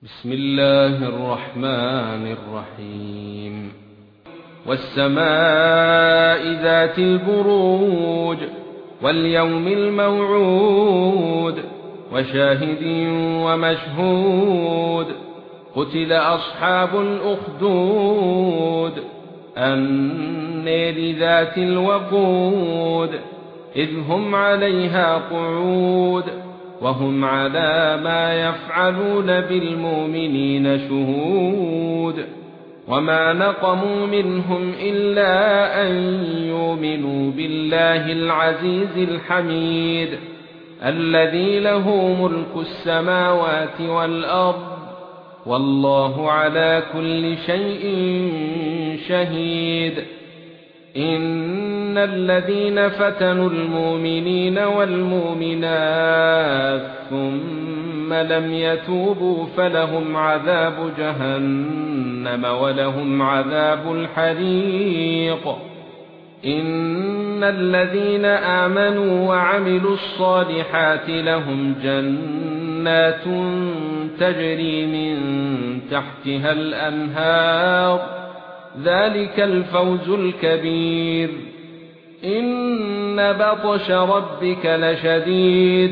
بسم الله الرحمن الرحيم والسماء ذات البروج واليوم الموعود وشاهد ومشهود قتل أصحاب الأخدود النار ذات الوقود إذ هم عليها قعود وهم على ما يفعلون بالمؤمنين شهود وما نقموا منهم إلا أن يؤمنوا بالله العزيز الحميد الذي له ملك السماوات والأرض والله على كل شيء شهيد إن الذين فتنوا المؤمنين والمؤمنات ثم لم يتوبوا فلهم عذاب جهنم ولهم عذاب الحريق إن الذين آمنوا وعملوا الصالحات لهم جنات تجري من تحتها الأنهار ذلك الفوز الكبير إن بطش ربك لشديد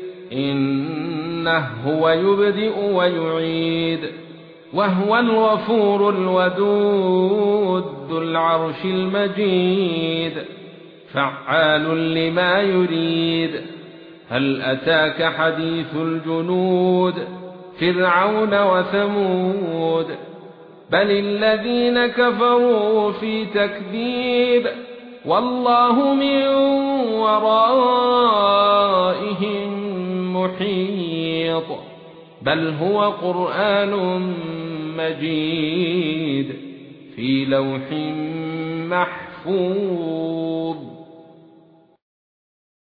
إنه هو يبدئ ويعيد وهو الغفور الودود ذو العرش المجيد فعال لما يريد هل أتاك حديث الجنود فرعون وثمود بل الذين كفروا في تكذيب والله من ورائهم محيط بل هو قرآن مجيد في لوح محفوظ.